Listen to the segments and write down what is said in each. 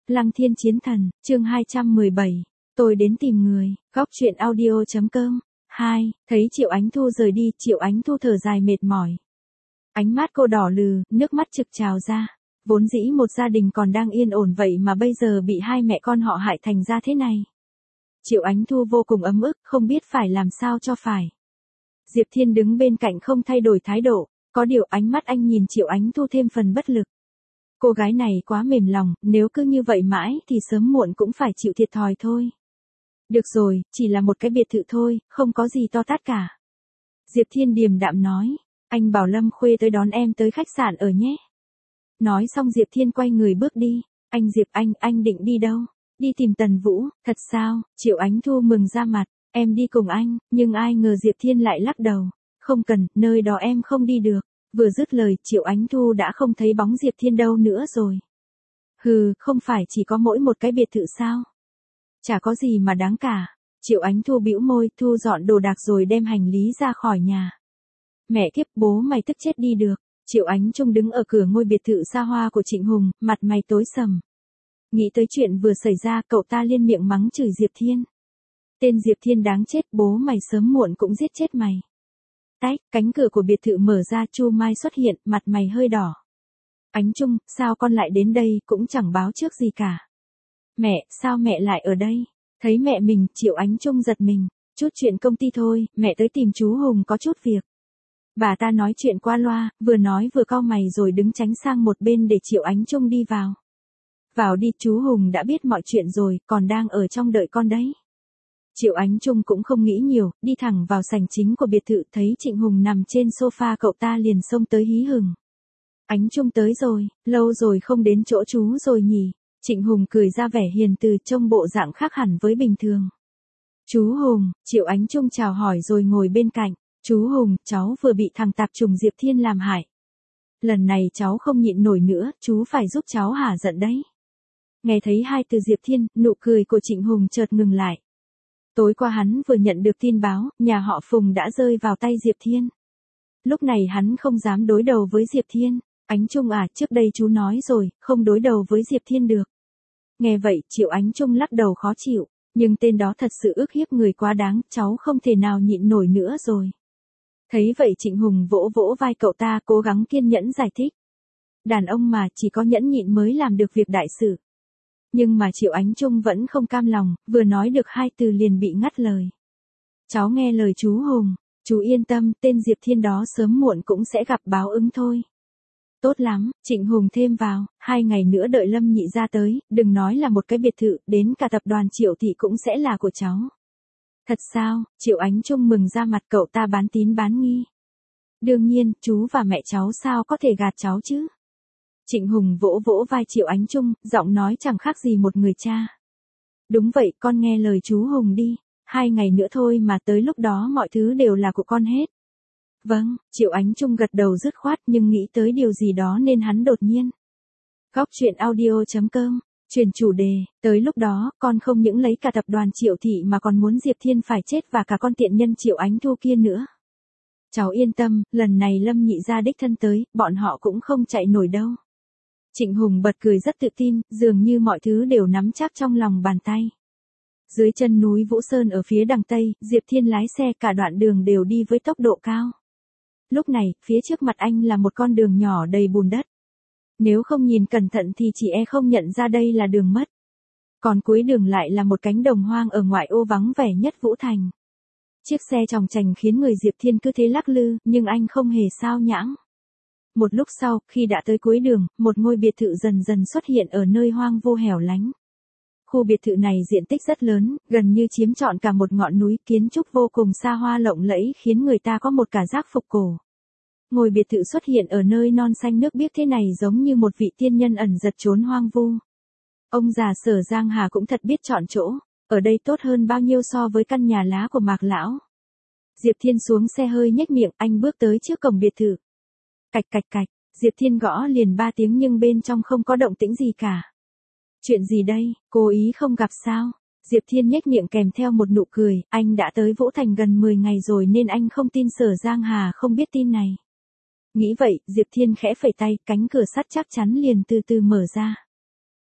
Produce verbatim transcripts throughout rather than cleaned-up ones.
Lăng Thiên Chiến Thần, chương hai trăm mười bảy. Tôi đến tìm người, góc truyện audio.com. hai. Thấy Triệu Ánh Thu rời đi, Triệu Ánh Thu thở dài mệt mỏi. Ánh mắt cô đỏ lừ, nước mắt trực trào ra. Vốn dĩ một gia đình còn đang yên ổn vậy mà bây giờ bị hai mẹ con họ hại thành ra thế này. Triệu Ánh Thu vô cùng ấm ức, không biết phải làm sao cho phải. Diệp Thiên đứng bên cạnh không thay đổi thái độ, có điều ánh mắt anh nhìn Triệu Ánh Thu thêm phần bất lực. Cô gái này quá mềm lòng, nếu cứ như vậy mãi thì sớm muộn cũng phải chịu thiệt thòi thôi. Được rồi, chỉ là một cái biệt thự thôi, không có gì to tát cả. Diệp Thiên điềm đạm nói, anh bảo Lâm Khuê tới đón em tới khách sạn ở nhé. Nói xong Diệp Thiên quay người bước đi, anh Diệp anh, anh định đi đâu? Đi tìm Tần Vũ, thật sao? Triệu Ánh Thu mừng ra mặt, em đi cùng anh, nhưng ai ngờ Diệp Thiên lại lắc đầu, không cần, nơi đó em không đi được. Vừa dứt lời, Triệu Ánh Thu đã không thấy bóng Diệp Thiên đâu nữa rồi. Hừ, không phải chỉ có mỗi một cái biệt thự sao? Chả có gì mà đáng cả. Triệu Ánh Thu bĩu môi, thu dọn đồ đạc rồi đem hành lý ra khỏi nhà. Mẹ kiếp, bố mày tức chết đi được. Triệu Ánh Trung đứng ở cửa ngôi biệt thự xa hoa của Trịnh Hùng, mặt mày tối sầm. Nghĩ tới chuyện vừa xảy ra, cậu ta liên miệng mắng chửi Diệp Thiên. Tên Diệp Thiên đáng chết, bố mày sớm muộn cũng giết chết mày. Tách, cánh cửa của biệt thự mở ra, Chu Mai xuất hiện, mặt mày hơi đỏ. Ánh Trung, sao con lại đến đây, cũng chẳng báo trước gì cả. Mẹ, sao mẹ lại ở đây? Thấy mẹ mình, Triệu Ánh Trung giật mình. Chút chuyện công ty thôi, mẹ tới tìm chú Hùng có chút việc. Bà ta nói chuyện qua loa, vừa nói vừa cau mày rồi đứng tránh sang một bên để Triệu Ánh Trung đi vào. Vào đi, chú Hùng đã biết mọi chuyện rồi, còn đang ở trong đợi con đấy. Triệu Ánh Trung cũng không nghĩ nhiều, đi thẳng vào sảnh chính của biệt thự, thấy Trịnh Hùng nằm trên sofa, cậu ta liền xông tới hí hửng. Ánh Trung tới rồi, lâu rồi không đến chỗ chú rồi nhỉ? Trịnh Hùng cười ra vẻ hiền từ, trông bộ dạng khác hẳn với bình thường. Chú Hùng, Triệu Ánh Trung chào hỏi rồi ngồi bên cạnh. Chú Hùng, cháu vừa bị thằng tạp chủng Diệp Thiên làm hại. Lần này cháu không nhịn nổi nữa, chú phải giúp cháu hả giận đấy. Nghe thấy hai từ Diệp Thiên, nụ cười của Trịnh Hùng chợt ngừng lại. Tối qua hắn vừa nhận được tin báo, nhà họ Phùng đã rơi vào tay Diệp Thiên. Lúc này hắn không dám đối đầu với Diệp Thiên. Ánh Trung à, trước đây chú nói rồi, không đối đầu với Diệp Thiên được. Nghe vậy, Triệu Ánh Trung lắc đầu khó chịu, nhưng tên đó thật sự ức hiếp người quá đáng, cháu không thể nào nhịn nổi nữa rồi. Thấy vậy Trịnh Hùng vỗ vỗ vai cậu ta, cố gắng kiên nhẫn giải thích. Đàn ông mà, chỉ có nhẫn nhịn mới làm được việc đại sự. Nhưng mà Triệu Ánh Trung vẫn không cam lòng, vừa nói được hai từ liền bị ngắt lời. Cháu nghe lời chú Hùng, chú yên tâm, tên Diệp Thiên đó sớm muộn cũng sẽ gặp báo ứng thôi. Tốt lắm, Trịnh Hùng thêm vào, hai ngày nữa đợi Lâm Nhị ra tới, đừng nói là một cái biệt thự, đến cả tập đoàn Triệu Thị cũng sẽ là của cháu. Thật sao? Triệu Ánh Trung mừng ra mặt, cậu ta bán tín bán nghi. Đương nhiên, chú và mẹ cháu sao có thể gạt cháu chứ? Trịnh Hùng vỗ vỗ vai Triệu Ánh Trung, giọng nói chẳng khác gì một người cha. Đúng vậy, con nghe lời chú Hùng đi, hai ngày nữa thôi mà tới lúc đó mọi thứ đều là của con hết. Vâng, Triệu Ánh Trung gật đầu dứt khoát, nhưng nghĩ tới điều gì đó nên hắn đột nhiên. Góc truyện audio.com, chuyển chủ đề, tới lúc đó, con không những lấy cả tập đoàn Triệu Thị mà còn muốn Diệp Thiên phải chết và cả con tiện nhân Triệu Ánh Thu kia nữa. Cháu yên tâm, lần này Lâm Nhị gia đích thân tới, bọn họ cũng không chạy nổi đâu. Trịnh Hùng bật cười rất tự tin, dường như mọi thứ đều nắm chắc trong lòng bàn tay. Dưới chân núi Vũ Sơn ở phía đằng Tây, Diệp Thiên lái xe cả đoạn đường đều đi với tốc độ cao. Lúc này, phía trước mặt anh là một con đường nhỏ đầy bùn đất. Nếu không nhìn cẩn thận thì chỉ e không nhận ra đây là đường mất. Còn cuối đường lại là một cánh đồng hoang ở ngoại ô vắng vẻ nhất Vũ Thành. Chiếc xe chòng chành khiến người Diệp Thiên cứ thế lắc lư, nhưng anh không hề sao nhãng. Một lúc sau, khi đã tới cuối đường, một ngôi biệt thự dần dần xuất hiện ở nơi hoang vô hẻo lánh. Khu biệt thự này diện tích rất lớn, gần như chiếm trọn cả một ngọn núi, kiến trúc vô cùng xa hoa lộng lẫy khiến người ta có một cảm giác phục cổ. Ngôi biệt thự xuất hiện ở nơi non xanh nước biếc thế này giống như một vị tiên nhân ẩn giật trốn hoang vu. Ông già Sở Giang Hà cũng thật biết chọn chỗ, ở đây tốt hơn bao nhiêu so với căn nhà lá của Mạc Lão. Diệp Thiên xuống xe hơi nhếch miệng, anh bước tới trước cổng biệt thự. Cạch cạch cạch, Diệp Thiên gõ liền ba tiếng nhưng bên trong không có động tĩnh gì cả. Chuyện gì đây, cố ý không gặp sao? Diệp Thiên nhếch miệng kèm theo một nụ cười, anh đã tới Vũ Thành gần mười ngày rồi nên anh không tin Sở Giang Hà không biết tin này. Nghĩ vậy, Diệp Thiên khẽ phẩy tay, cánh cửa sắt chắc chắn liền từ từ mở ra.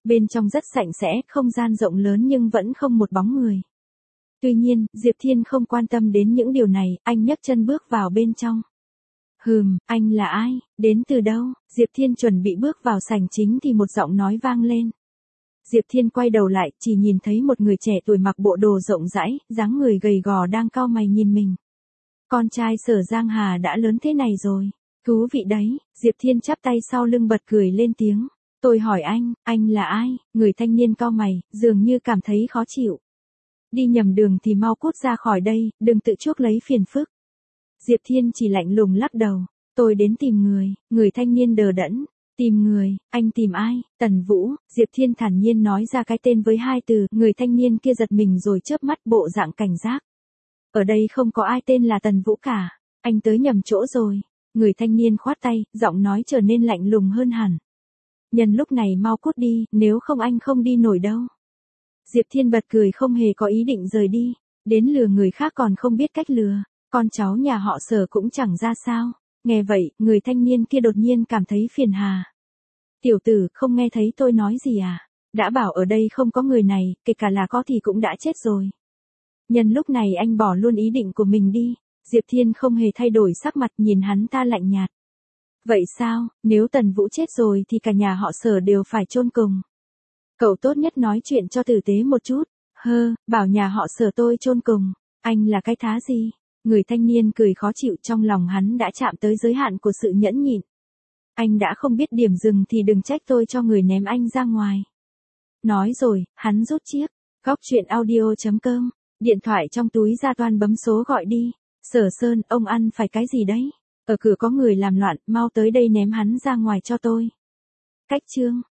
Bên trong rất sạch sẽ, không gian rộng lớn nhưng vẫn không một bóng người. Tuy nhiên, Diệp Thiên không quan tâm đến những điều này, anh nhấc chân bước vào bên trong. Hừm, anh là ai, đến từ đâu? Diệp Thiên chuẩn bị bước vào sảnh chính thì một giọng nói vang lên. Diệp Thiên quay đầu lại, chỉ nhìn thấy một người trẻ tuổi mặc bộ đồ rộng rãi, dáng người gầy gò đang cau mày nhìn mình. Con trai Sở Giang Hà đã lớn thế này rồi. Thú vị đấy, Diệp Thiên chắp tay sau lưng bật cười lên tiếng. Tôi hỏi anh, anh là ai? Người thanh niên cau mày, dường như cảm thấy khó chịu. Đi nhầm đường thì mau cút ra khỏi đây, đừng tự chuốc lấy phiền phức. Diệp Thiên chỉ lạnh lùng lắc đầu. Tôi đến tìm người, người thanh niên đờ đẫn. Tìm người, anh tìm ai? Tần Vũ, Diệp Thiên thản nhiên nói ra cái tên với hai từ, người thanh niên kia giật mình rồi chớp mắt bộ dạng cảnh giác. Ở đây không có ai tên là Tần Vũ cả, anh tới nhầm chỗ rồi. Người thanh niên khoát tay, giọng nói trở nên lạnh lùng hơn hẳn. Nhân lúc này mau cút đi, nếu không anh không đi nổi đâu. Diệp Thiên bật cười không hề có ý định rời đi, đến lừa người khác còn không biết cách lừa, con cháu nhà họ Sở cũng chẳng ra sao. Nghe vậy, người thanh niên kia đột nhiên cảm thấy phiền hà. Tiểu tử, không nghe thấy tôi nói gì à? Đã bảo ở đây không có người này, kể cả là có thì cũng đã chết rồi. Nhân lúc này anh bỏ luôn ý định của mình đi. Diệp Thiên không hề thay đổi sắc mặt, nhìn hắn ta lạnh nhạt. Vậy sao, nếu Tần Vũ chết rồi thì cả nhà họ Sở đều phải chôn cùng. Cậu tốt nhất nói chuyện cho tử tế một chút. Hơ, bảo nhà họ Sở tôi chôn cùng, anh là cái thá gì? Người thanh niên cười khó chịu, trong lòng hắn đã chạm tới giới hạn của sự nhẫn nhịn. Anh đã không biết điểm dừng thì đừng trách tôi cho người ném anh ra ngoài. Nói rồi, hắn rút chiếc. Góc truyện audio chấm com. Điện thoại trong túi ra toan bấm số gọi đi. Sở Sơn, ông ăn phải cái gì đấy? Ở cửa có người làm loạn, mau tới đây ném hắn ra ngoài cho tôi. Cách chương.